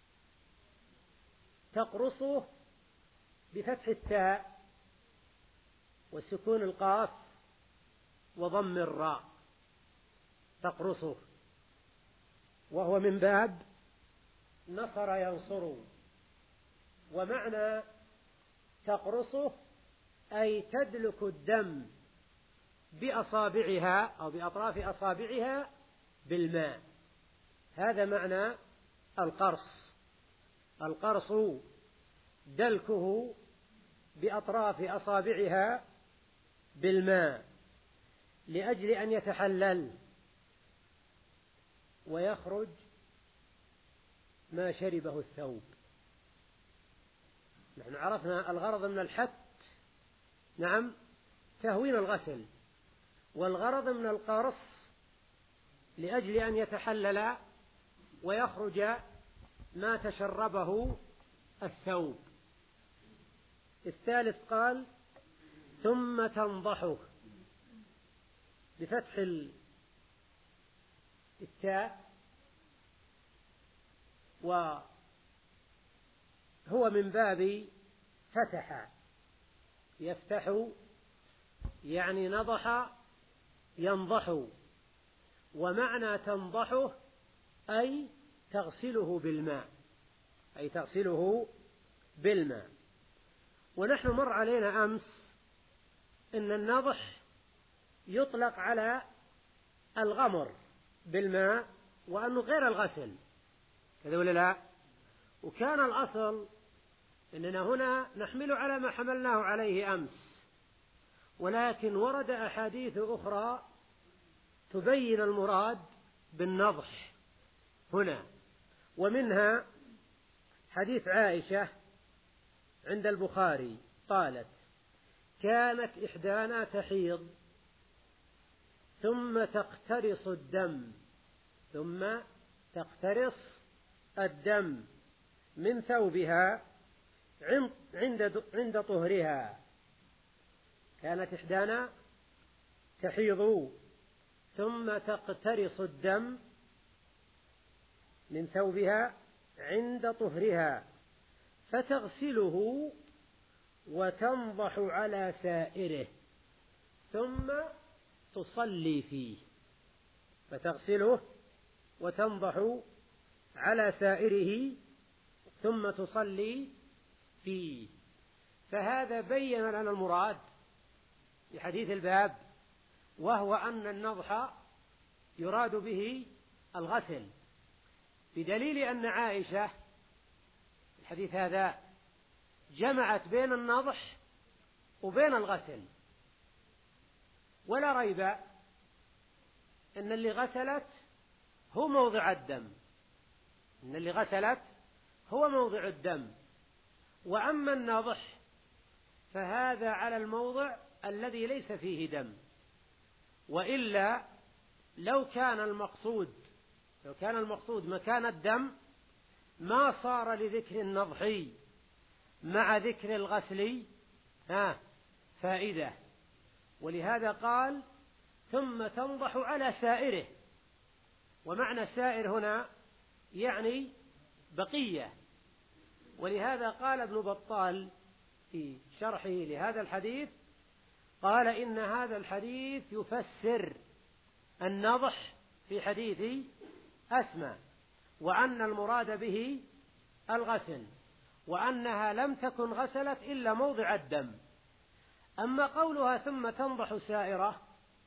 تقرصه بفتح التاء وسكون القاف وضم الراء، تقرصه، وهو من باب نصر ينصر. ومعنى تقرصه أي تدلك الدم بأصابعها أو بأطراف أصابعها بالماء. هذا معنى القرص. القرص دلكه بأطراف أصابعها بالماء لأجل أن يتحلل ويخرج ما شربه الثوب. نحن عرفنا الغرض من الحت نعم تهوين الغسل، والغرض من القرص لأجل أن يتحلل ويخرج ما تشربه الثوب. الثالث قال ثم تنضحه بفتح التاء، وهو من باب فتح يفتح، يعني نضح ينضح. ومعنى تنضحه أي تغسله بالماء، أي تغسله بالماء. ونحن مر علينا أمس إن النضح يطلق على الغمر بالماء وأنه غير الغسل، كذا ولا لا؟ وكان الأصل إننا هنا نحمل على ما حملناه عليه أمس، ولكن ورد أحاديث أخرى تبين المراد بالنضح هنا، ومنها حديث عائشة عند البخاري قالت كانت إحدانا تحيض ثم تقترص الدم ثم تقترص الدم من ثوبها عند عند طهرها. كانت إحدانا تحيض ثم تقترص الدم من ثوبها عند طهرها فتغسله وتنضح على سائره ثم تصلي فيه. فتغسله وتنضح على سائره ثم تصلي فيه. فهذا بين لنا المراد في حديث الباب، وهو أن النضح يراد به الغسل، بدليل أن عائشة الحديث هذا جمعت بين النضح وبين الغسل. ولا ريب أن اللي غسلت هو موضع الدم، أن اللي غسلت هو موضع الدم، وأما النضح فهذا على الموضع الذي ليس فيه دم. وإلا لو كان المقصود لو كان المقصود مكان الدم ما صار لذكر النضح مع ذكر الغسل ها فائدة. ولهذا قال ثم تنضح على سائره. ومعنى السائر هنا يعني بقية. ولهذا قال ابن بطال في شرحه لهذا الحديث قال إن هذا الحديث يفسر النضح في حديث أسماء، وأن المراد به الغسل، وأنها لم تكن غسلت إلا موضع الدم. أما قولها ثم تنضح سائرة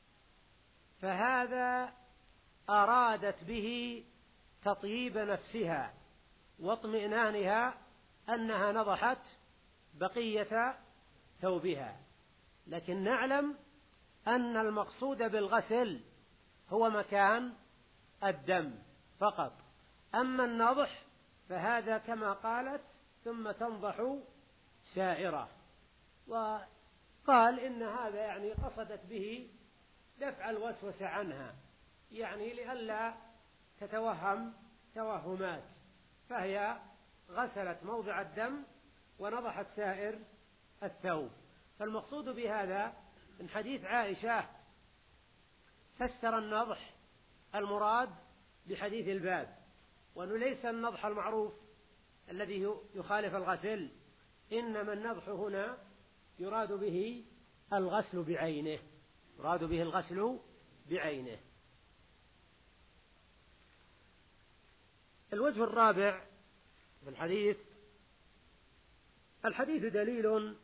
فهذا أرادت به تطيب نفسها واطمئنانها أنها نضحت بقية ثوبها. لكن نعلم أن المقصود بالغسل هو مكان الدم فقط. أما النضح فهذا كما قالت ثم تنضح سائرة. وقال إن هذا يعني قصدت به دفع الوسوسة عنها، يعني لئلا تتوهم توهمات، فهي غسلت موضع الدم ونضحت سائر الثوب. فالمقصود بهذا من حديث عائشة فسر النضح المراد بحديث الباب، وأنه ليس النضح المعروف الذي يخالف الغسل، إنما النضح هنا يراد به الغسل بعينه، يراد به الغسل بعينه. الوجه الرابع في الحديث. الحديث دليل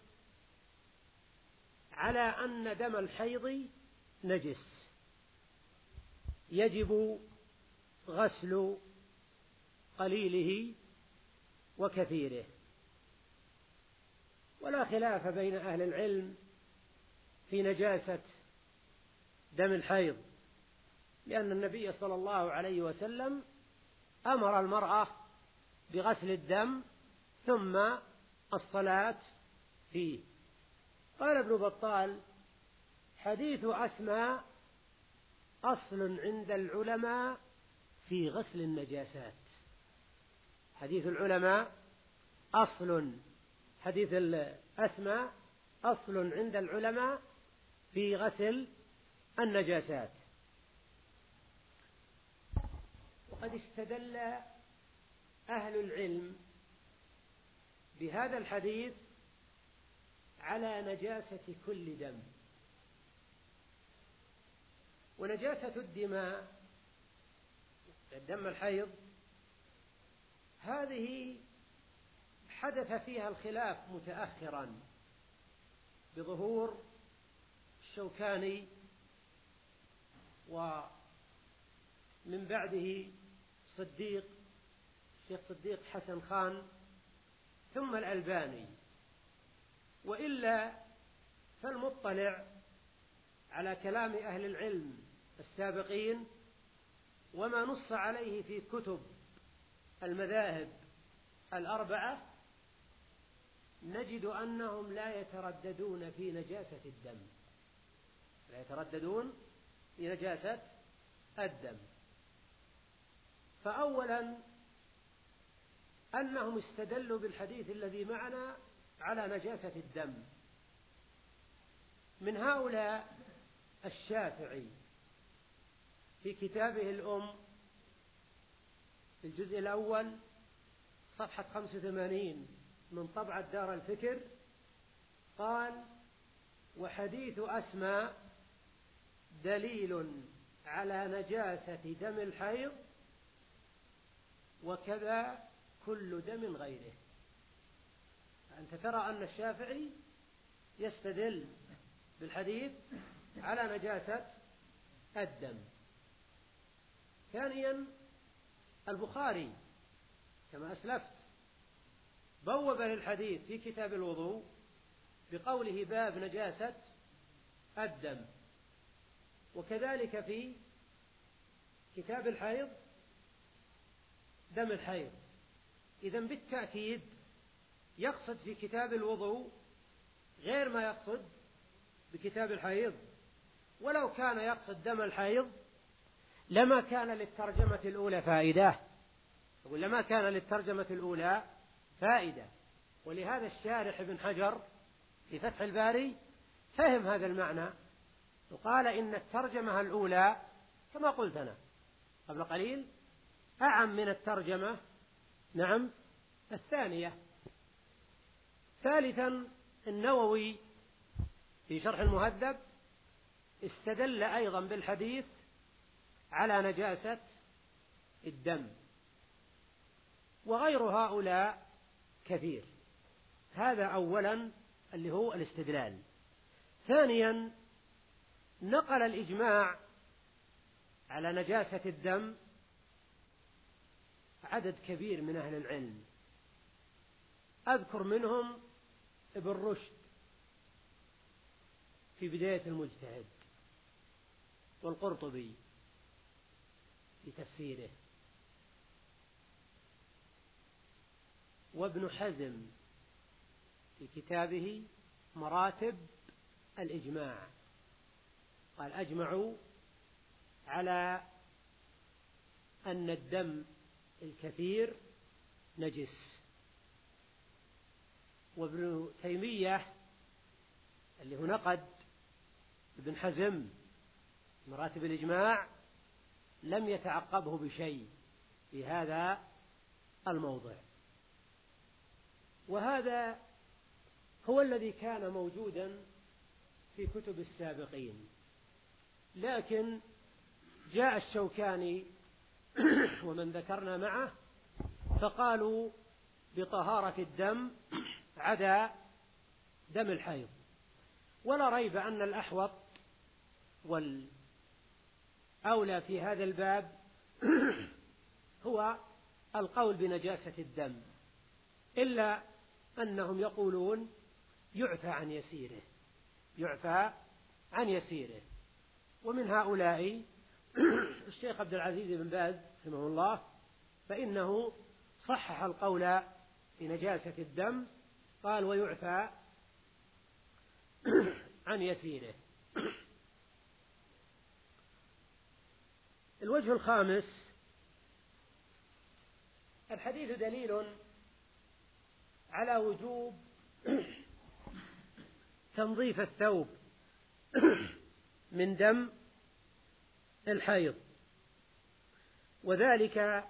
على أن دم الحيض نجس يجب غسل قليله وكثيره، ولا خلاف بين أهل العلم في نجاسة دم الحيض، لأن النبي صلى الله عليه وسلم أمر المرأة بغسل الدم ثم الصلاة فيه. قال ابن بطال: حديث أسماء أصل عند العلماء في غسل النجاسات. حديث العلماء أصل، حديث أسماء أصل عند العلماء في غسل النجاسات. وقد استدل أهل العلم بهذا الحديث على نجاسة كل دم. ونجاسة الدماء، الدم الحيض، هذه حدث فيها الخلاف متأخرا بظهور الشوكاني ومن بعده صديق الشيخ صديق حسن خان ثم الألباني. وإلا فالمطلع على كلام أهل العلم السابقين وما نص عليه في كتب المذاهب الأربعة نجد أنهم لا يترددون في نجاسة الدم، لا يترددون في نجاسة الدم. فأولا أنهم استدلوا بالحديث الذي معنا على نجاسة الدم. من هؤلاء الشافعي في كتابه الأم في الجزء الأول صفحة خمسة وثمانين من طبعة دار الفكر قال: وحديث أسماء دليل على نجاسة دم الحيض وكذا كل دم غيره. أنت ترى أن الشافعي يستدل بالحديث على نجاسة الدم. ثانيا البخاري كما أسلفت بوب للحديث في كتاب الوضوء بقوله: باب نجاسة الدم. وكذلك في كتاب الحيض دم الحيض. إذن بالتأكيد يقصد في كتاب الوضوء غير ما يقصد بكتاب الحيض. ولو كان يقصد دم الحيض لما كان للترجمة الأولى فائدة، أقول لما كان للترجمة الأولى فائدة. ولهذا الشارح ابن حجر في فتح الباري فهم هذا المعنى وقال إن الترجمة الأولى كما قلت أنا قبل قليل أعم من الترجمة نعم الثانية. ثالثا النووي في شرح المهذب استدل أيضا بالحديث على نجاسة الدم. وغير هؤلاء كثير. هذا أولا اللي هو الاستدلال. ثانيا نقل الإجماع على نجاسة الدم عدد كبير من أهل العلم، أذكر منهم ابن رشد في بداية المجتهد، والقرطبي في تفسيره، وابن حزم في كتابه مراتب الإجماع، قال: أجمعوا على أن الدم الكثير نجس. وابن تيمية اللي هو نقد ابن حزم مراتب الإجماع لم يتعقبه بشيء في هذا الموضع. وهذا هو الذي كان موجودا في كتب السابقين. لكن جاء الشوكاني ومن ذكرنا معه فقالوا بطهارة الدم عدا دم الحيض. ولا ريب أن الأحوط والأولى في هذا الباب هو القول بنجاسة الدم، إلا أنهم يقولون يعفى عن يسيره، يعفى عن يسيره. ومن هؤلاء الشيخ عبد العزيز بن باز رحمه الله، فإنه صحح القول في نجاسة الدم، قال ويعفى عن يسيره. الوجه الخامس: الحديث دليل على وجوب تنظيف الثوب من دم الحيض، وذلك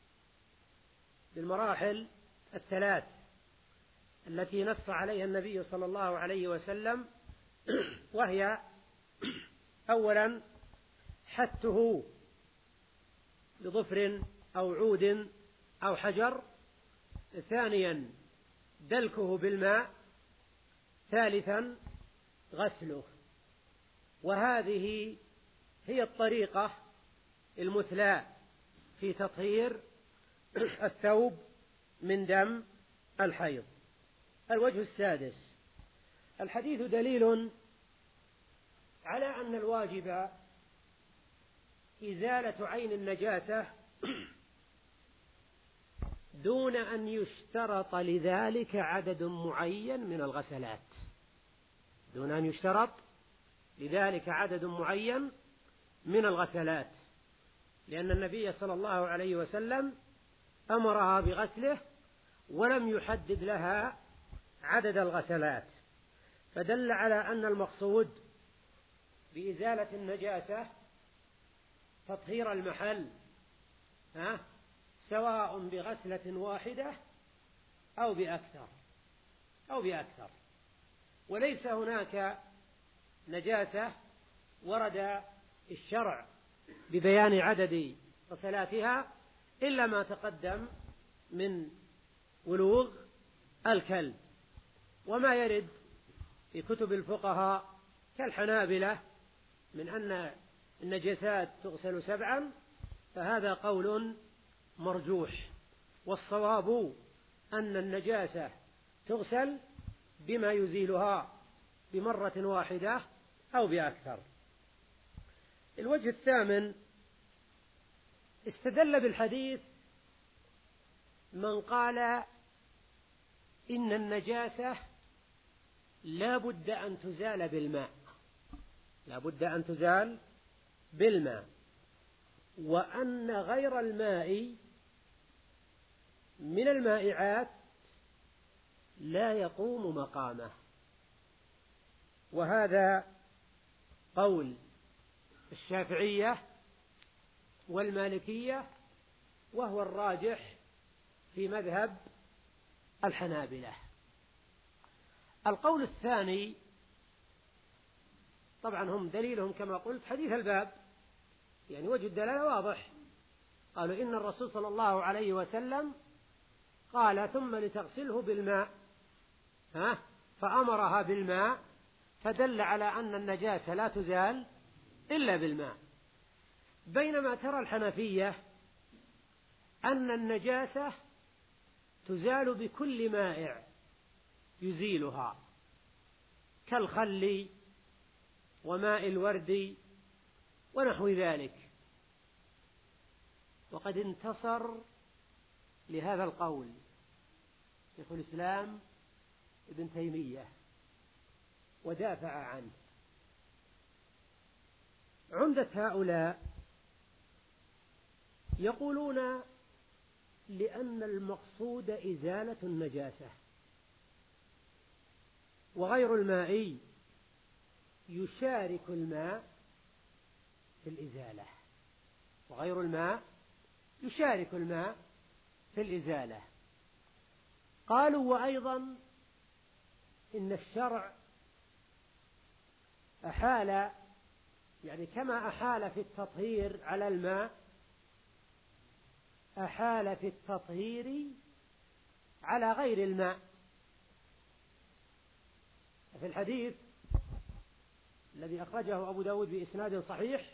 بالمراحل الثلاث التي نص عليها النبي صلى الله عليه وسلم، وهي: أولا حته بظفر أو عود أو حجر، ثانيا دلكه بالماء، ثالثا غسله. وهذه هي الطريقة المثلى في تطهير الثوب من دم الحيض. الوجه السادس: الحديث دليل على أن الواجب إزالة عين النجاسة دون أن يشترط لذلك عدد معين من الغسلات، دون أن يشترط لذلك عدد معين من الغسلات، لأن النبي صلى الله عليه وسلم أمرها بغسله ولم يحدد لها عدد الغسلات، فدل على أن المقصود بإزالة النجاسة تطهير المحل، ها سواء بغسلة واحدة أو بأكثر أو بأكثر وليس هناك نجاسة ورد الشرع ببيان عدد غسلاتها إلا ما تقدم من ولوغ الكلب، وما يرد في كتب الفقهاء كالحنابلة من أن النجاسات تغسل سبعا، فهذا قول مرجوح، والصواب أن النجاسة تغسل بما يزيلها بمرة واحدة أو بأكثر. الوجه الثامن: استدل بالحديث من قال إن النجاسة لا بد أن تزال بالماء، لا بد أن تزال بالماء، وأن غير الماء من المائعات لا يقوم مقامه. وهذا قول الشافعية والمالكية، وهو الراجح في مذهب الحنابلة. القول الثاني طبعا هم دليلهم كما قلت حديث الباب، يعني وجه الدلالة واضح، قالوا إن الرسول صلى الله عليه وسلم قال ثم لتغسله بالماء، ها فأمرها بالماء، فدل على أن النجاسة لا تزال إلا بالماء. بينما ترى الحنفية أن النجاسة تزال بكل مائع يزيلها كالخل وماء الورد ونحو ذلك، وقد انتصر لهذا القول شيخ الإسلام ابن تيمية ودافع عنه. عمدة هؤلاء يقولون لأن المقصود إزالة النجاسة، وغير الماء يشارك الماء في الإزالة، وغير الماء يشارك الماء في الإزالة. قالوا وأيضا إن الشرع أحال، يعني كما أحال في التطهير على الماء أحال في التطهير على غير الماء. في الحديث الذي أخرجه أبو داود بإسناد صحيح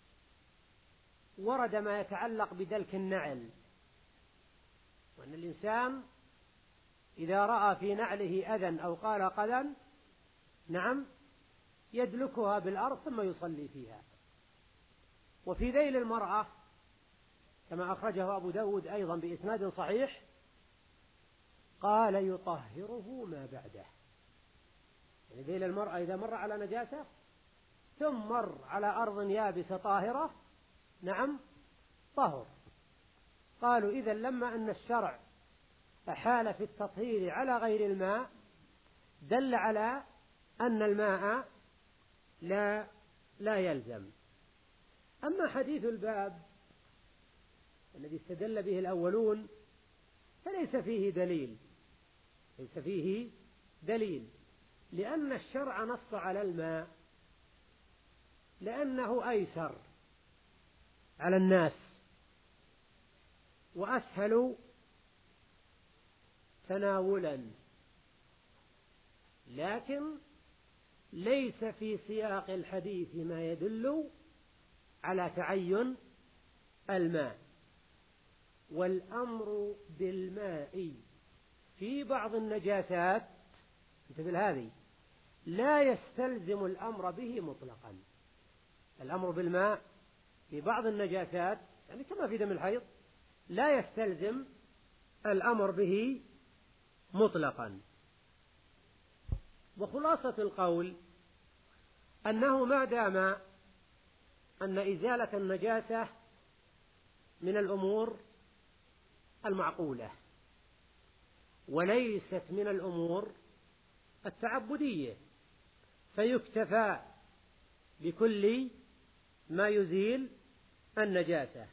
ورد ما يتعلق بدلك النعل، وأن الإنسان إذا رأى في نعله أذى أو قال قذى نعم يدلكها بالأرض ثم يصلي فيها. وفي ذيل المرأة كما أخرجه أبو داود أيضا بإسناد صحيح قال يطهره ما بعده، يعني ذيل المرأة إذا مر على نجاسة ثم مر على أرض يابسة طاهرة نعم طهر. قالوا إذن لما أن الشرع أحال في التطهير على غير الماء دل على أن الماء لا لا يلزم. أما حديث الباب الذي استدل به الأولون فليس فيه دليل، ليس فيه دليل لأن الشرع نص على الماء لأنه أيسر على الناس وأسهل تناولا، لكن ليس في سياق الحديث ما يدل على تعين الماء. والأمر بالماء في بعض النجاسات مثل هذه لا يستلزم الأمر به مطلقا. الأمر بالماء في بعض النجاسات يعني كما في دم الحيض لا يستلزم الأمر به مطلقا. وخلاصة القول أنه ما دام أن إزالة النجاسة من الأمور المعقولة وليست من الأمور التعبدية فيكتفى بكل ما يزيل النجاسة،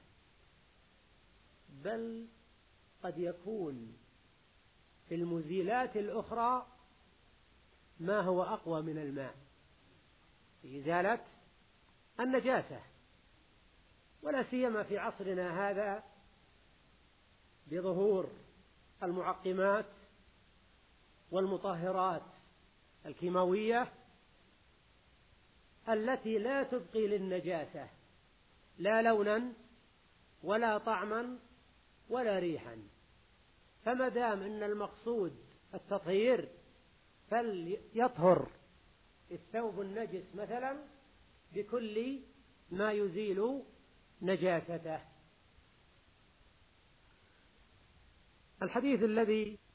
بل قد يكون في المزيلات الأخرى ما هو أقوى من الماء في إزالة النجاسة، ولا سيما في عصرنا هذا بظهور المعقمات والمطهرات الكيماوية التي لا تبقي للنجاسة لا لونا ولا طعما ولا ريحا. فما دام أن المقصود التطهير فليطهر الثوب النجس مثلا بكل ما يزيل نجاسته. الحديث الذي